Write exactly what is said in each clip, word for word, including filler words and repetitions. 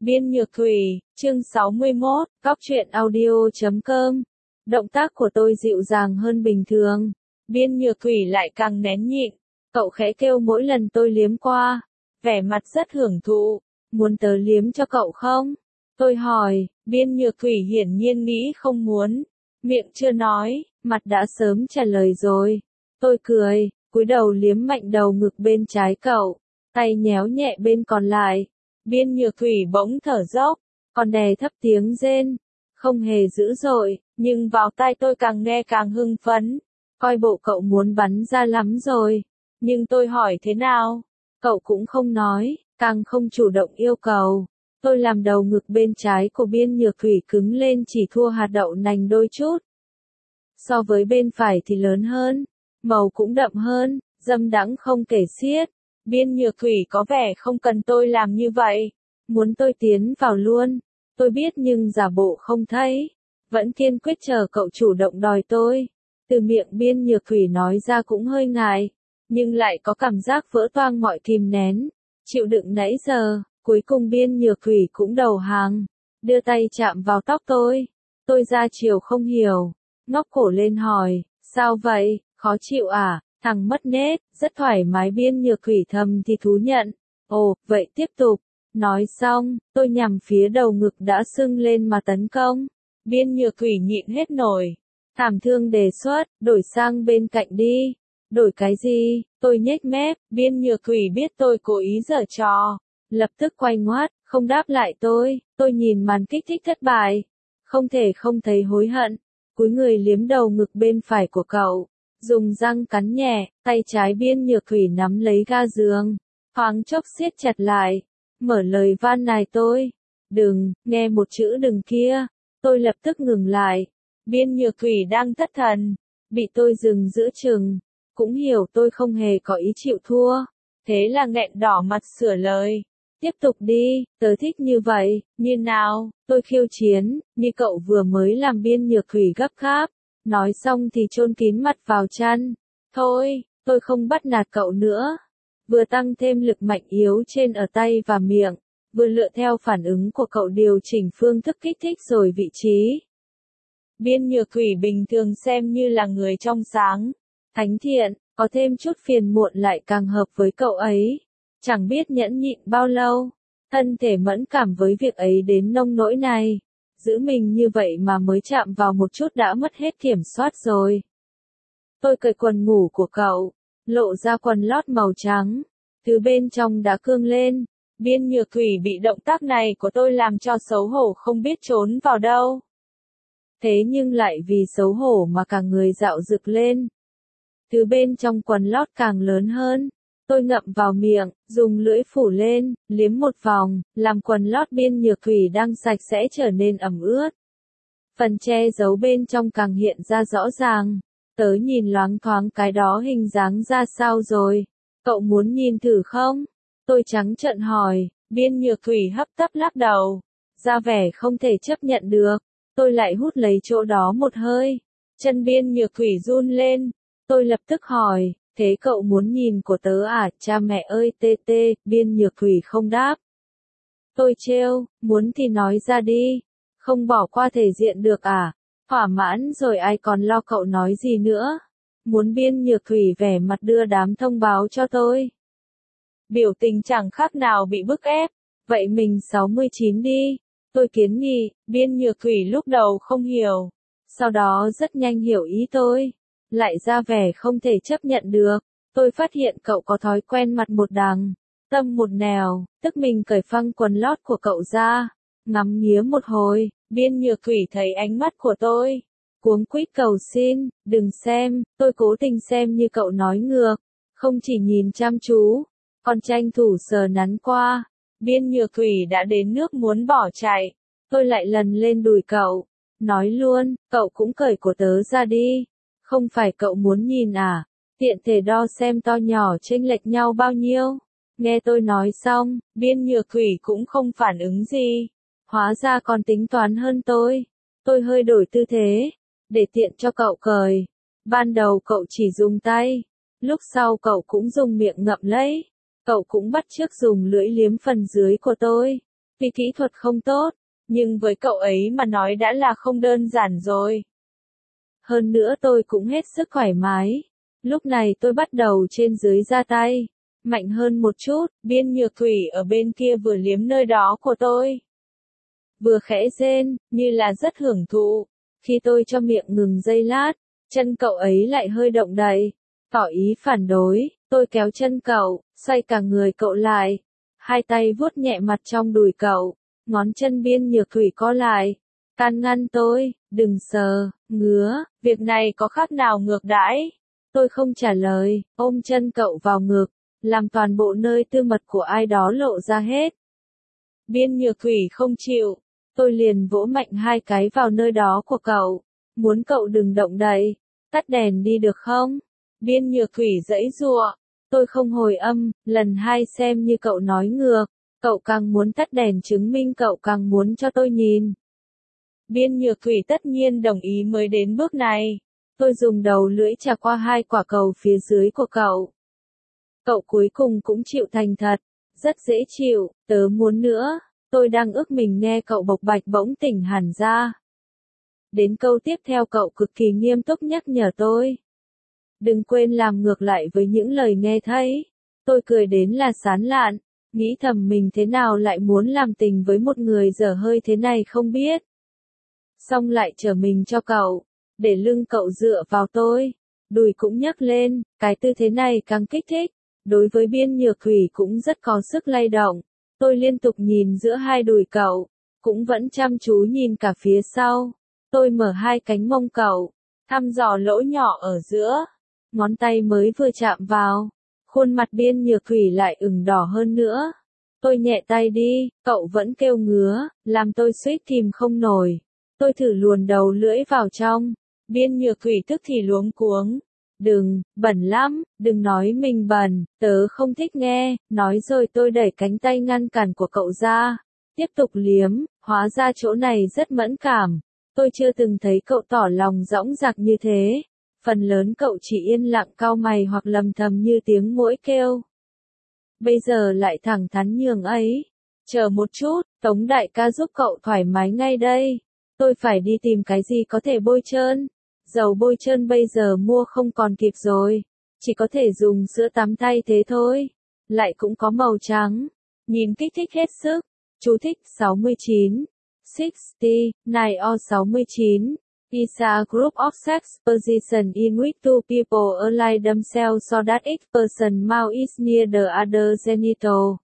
Biên Nhược Thủy, chương sáu mươi mốt, góc truyện audio chấm com. Động tác của tôi dịu dàng hơn bình thường. Biên Nhược Thủy lại càng nén nhịn. Cậu khẽ kêu mỗi lần tôi liếm qua. Vẻ mặt rất hưởng thụ. Muốn tớ liếm cho cậu không? Tôi hỏi. Biên Nhược Thủy hiển nhiên nghĩ không muốn. Miệng chưa nói, mặt đã sớm trả lời rồi. Tôi cười, cúi đầu liếm mạnh đầu ngực bên trái cậu. Tay nhéo nhẹ bên còn lại. Biên Nhược Thủy bỗng thở dốc, còn đè thấp tiếng rên, không hề dữ dội, nhưng vào tai tôi càng nghe càng hưng phấn, coi bộ cậu muốn bắn ra lắm rồi. Nhưng tôi hỏi thế nào, cậu cũng không nói, càng không chủ động yêu cầu. Tôi làm đầu ngực bên trái của Biên Nhược Thủy cứng lên chỉ thua hạt đậu nành đôi chút. So với bên phải thì lớn hơn, màu cũng đậm hơn, dâm đãng không kể xiết. Biên Nhược Thủy có vẻ không cần tôi làm như vậy, muốn tôi tiến vào luôn. Tôi biết nhưng giả bộ không thấy, vẫn kiên quyết chờ cậu chủ động đòi tôi. Từ miệng Biên Nhược Thủy nói ra cũng hơi ngại, nhưng lại có cảm giác vỡ toang mọi kìm nén, chịu đựng nãy giờ. Cuối cùng Biên Nhược Thủy cũng đầu hàng, đưa tay chạm vào tóc tôi. Tôi ra chiều không hiểu, ngóc cổ lên hỏi, sao vậy, khó chịu à? Thằng mất nết, rất thoải mái. Biên Nhược Thủy thầm thì thú nhận. Ồ, vậy tiếp tục. Nói xong, tôi nhằm phía đầu ngực đã sưng lên mà tấn công. Biên Nhược Thủy nhịn hết nổi. Thảm thương đề xuất, đổi sang bên cạnh đi. Đổi cái gì? Tôi nhếch mép. Biên Nhược Thủy biết tôi cố ý giở trò, lập tức quay ngoắt, không đáp lại tôi. Tôi nhìn màn kích thích thất bại, không thể không thấy hối hận. Cúi người liếm đầu ngực bên phải của cậu, dùng răng cắn nhẹ. Tay trái Biên Nhược Thủy nắm lấy ga giường, thoáng chốc siết chặt lại, mở lời van nài tôi. Đừng, nghe một chữ đừng kia. Tôi lập tức ngừng lại. Biên Nhược Thủy đang thất thần, bị tôi dừng giữa chừng, cũng hiểu tôi không hề có ý chịu thua. Thế là nghẹn đỏ mặt sửa lời. Tiếp tục đi, tớ thích như vậy. Như nào? Tôi khiêu chiến, như cậu vừa mới làm. Biên Nhược Thủy gấp gáp. Nói xong thì chôn kín mặt vào chăn. Thôi, tôi không bắt nạt cậu nữa. Vừa tăng thêm lực mạnh yếu trên ở tay và miệng, vừa lựa theo phản ứng của cậu điều chỉnh phương thức kích thích rồi vị trí. Biên Nhược Thủy bình thường xem như là người trong sáng, thánh thiện, có thêm chút phiền muộn lại càng hợp với cậu ấy. Chẳng biết nhẫn nhịn bao lâu, thân thể mẫn cảm với việc ấy đến nông nỗi này. Giữ mình như vậy mà mới chạm vào một chút đã mất hết kiểm soát rồi. Tôi cởi quần ngủ của cậu, lộ ra quần lót màu trắng, thứ bên trong đã cương lên. Biên Nhược Thủy bị động tác này của tôi làm cho xấu hổ không biết trốn vào đâu. Thế nhưng lại vì xấu hổ mà cả người dạo rực lên. Thứ bên trong quần lót càng lớn hơn. Tôi ngậm vào miệng, dùng lưỡi phủ lên, liếm một vòng, làm quần lót Biên Nhược Thủy đang sạch sẽ trở nên ẩm ướt. Phần che giấu bên trong càng hiện ra rõ ràng. Tớ nhìn loáng thoáng cái đó hình dáng ra sao rồi? Cậu muốn nhìn thử không? Tôi trắng trợn hỏi. Biên Nhược Thủy hấp tấp lắc đầu, ra vẻ không thể chấp nhận được. Tôi lại hút lấy chỗ đó một hơi. Chân Biên Nhược Thủy run lên. Tôi lập tức hỏi. Thế cậu muốn nhìn của tớ à? Cha mẹ ơi tê tê. Biên Nhược Thủy không đáp. Tôi trêu, muốn thì nói ra đi. Không bỏ qua thể diện được à? Thỏa mãn rồi ai còn lo cậu nói gì nữa. Muốn. Biên Nhược Thủy vẻ mặt đưa đám thông báo cho tôi. Biểu tình chẳng khác nào bị bức ép. Vậy mình sáu mươi chín đi. Tôi kiến nghị. Biên Nhược Thủy lúc đầu không hiểu, sau đó rất nhanh hiểu ý tôi, lại ra vẻ không thể chấp nhận được. Tôi phát hiện cậu có thói quen mặt một đằng, tâm một nẻo, tức mình cởi phăng quần lót của cậu ra, ngắm nghía một hồi. Biên Nhược Thủy thấy ánh mắt của tôi, cuống quýt cầu xin, đừng xem. Tôi cố tình xem như cậu nói ngược, không chỉ nhìn chăm chú, còn tranh thủ sờ nắn qua. Biên Nhược Thủy đã đến nước muốn bỏ chạy. Tôi lại lần lên đùi cậu, nói luôn, cậu cũng cởi của tớ ra đi. Không phải cậu muốn nhìn à? Tiện thể đo xem to nhỏ chênh lệch nhau bao nhiêu. Nghe tôi nói xong, Biên Nhược Thủy cũng không phản ứng gì. Hóa ra còn tính toán hơn tôi. Tôi hơi đổi tư thế, để tiện cho cậu cởi. Ban đầu cậu chỉ dùng tay, lúc sau cậu cũng dùng miệng ngậm lấy. Cậu cũng bắt chước dùng lưỡi liếm phần dưới của tôi. vì kỹ thuật không tốt, nhưng với cậu ấy mà nói đã là không đơn giản rồi. Hơn nữa tôi cũng hết sức thoải mái. Lúc này tôi bắt đầu trên dưới ra tay. Mạnh hơn một chút, Biên Nhược Thủy ở bên kia vừa liếm nơi đó của tôi. Vừa khẽ rên, như là rất hưởng thụ. Khi tôi cho miệng ngừng giây lát, chân cậu ấy lại hơi động đậy. Tỏ ý phản đối, tôi kéo chân cậu, xoay cả người cậu lại. Hai tay vuốt nhẹ mặt trong đùi cậu, ngón chân Biên Nhược Thủy co lại. Can ngăn tôi, đừng sờ, ngứa, việc này có khác nào ngược đãi. Tôi không trả lời, ôm chân cậu vào ngực, làm toàn bộ nơi tư mật của ai đó lộ ra hết. Biên Nhược Thủy không chịu, tôi liền vỗ mạnh hai cái vào nơi đó của cậu, muốn cậu đừng động đậy, tắt đèn đi được không? Biên Nhược Thủy giãy giụa, tôi không hồi âm, lần hai xem như cậu nói ngược, cậu càng muốn tắt đèn chứng minh cậu càng muốn cho tôi nhìn. Biên Nhược Thủy tất nhiên đồng ý mới đến bước này. Tôi dùng đầu lưỡi chà qua hai quả cầu phía dưới của cậu. Cậu cuối cùng cũng chịu thành thật. Rất dễ chịu, tớ muốn nữa. Tôi đang ước mình nghe cậu bộc bạch bỗng tỉnh hẳn ra. Đến câu tiếp theo cậu cực kỳ nghiêm túc nhắc nhở tôi. Đừng quên làm ngược lại với những lời nghe thấy. Tôi cười đến là sán lạn. Nghĩ thầm mình thế nào lại muốn làm tình với một người dở hơi thế này không biết. Xong lại trở mình cho cậu, để lưng cậu dựa vào tôi, đùi cũng nhấc lên, cái tư thế này càng kích thích, đối với Biên Nhược Thủy cũng rất có sức lay động. Tôi liên tục nhìn giữa hai đùi cậu, cũng vẫn chăm chú nhìn cả phía sau. Tôi mở hai cánh mông cậu, thăm dò lỗ nhỏ ở giữa, ngón tay mới vừa chạm vào, khuôn mặt Biên Nhược Thủy lại ửng đỏ hơn nữa. Tôi nhẹ tay đi, cậu vẫn kêu ngứa, làm tôi suýt kìm không nổi. Tôi thử luồn đầu lưỡi vào trong, Biên Nhược Thủy tức thì luống cuống. Đừng, bẩn lắm, đừng nói mình bẩn, tớ không thích nghe, nói rồi tôi đẩy cánh tay ngăn cản của cậu ra. Tiếp tục liếm, hóa ra chỗ này rất mẫn cảm. Tôi chưa từng thấy cậu tỏ lòng dõng dạc như thế. Phần lớn cậu chỉ yên lặng cau mày hoặc lầm thầm như tiếng muỗi kêu. Bây giờ lại thẳng thắn nhường ấy. Chờ một chút, Tống đại ca giúp cậu thoải mái ngay đây. Tôi phải đi tìm cái gì có thể bôi trơn. Dầu bôi trơn bây giờ mua không còn kịp rồi. Chỉ có thể dùng sữa tắm thay thế thôi. Lại cũng có màu trắng. Nhìn kích thích hết sức. Chú thích sáu mươi chín. sáu mươi, nine or sáu mươi chín. Is a group of sex position in which two people align themselves so that each person's mouth is near the other genital.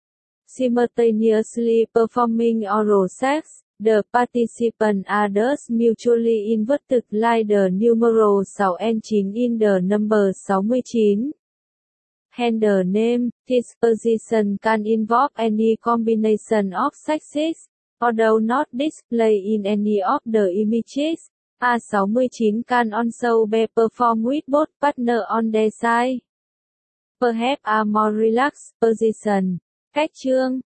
Simultaneously performing oral sex. The participants are thus mutually inverted like the numeral sáu and chín in the number sáu mươi chín. Handle name. This position can involve any combination of sexes, although not displayed in any of the images. A sáu mươi chín can also be performed with both partners on their side. Perhaps a more relaxed position. Cách chương